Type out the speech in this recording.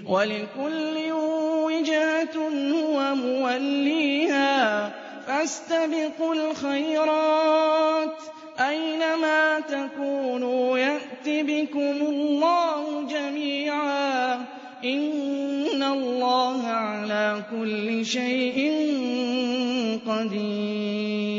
وَلِكُلٍّ وِجْهَةٌ هُوَ مُوَلِّيهَا ۖ فَاسْتَبِقُوا الْخَيْرَاتِ ۚ أَيْنَمَا تَكُونُوا يَأْتِ بِكُمُ اللَّهُ جَمِيعًا ۚ إِنَّ اللَّهَ عَلَىٰ كُلِّ شَيْءٍ قَدِيرٌ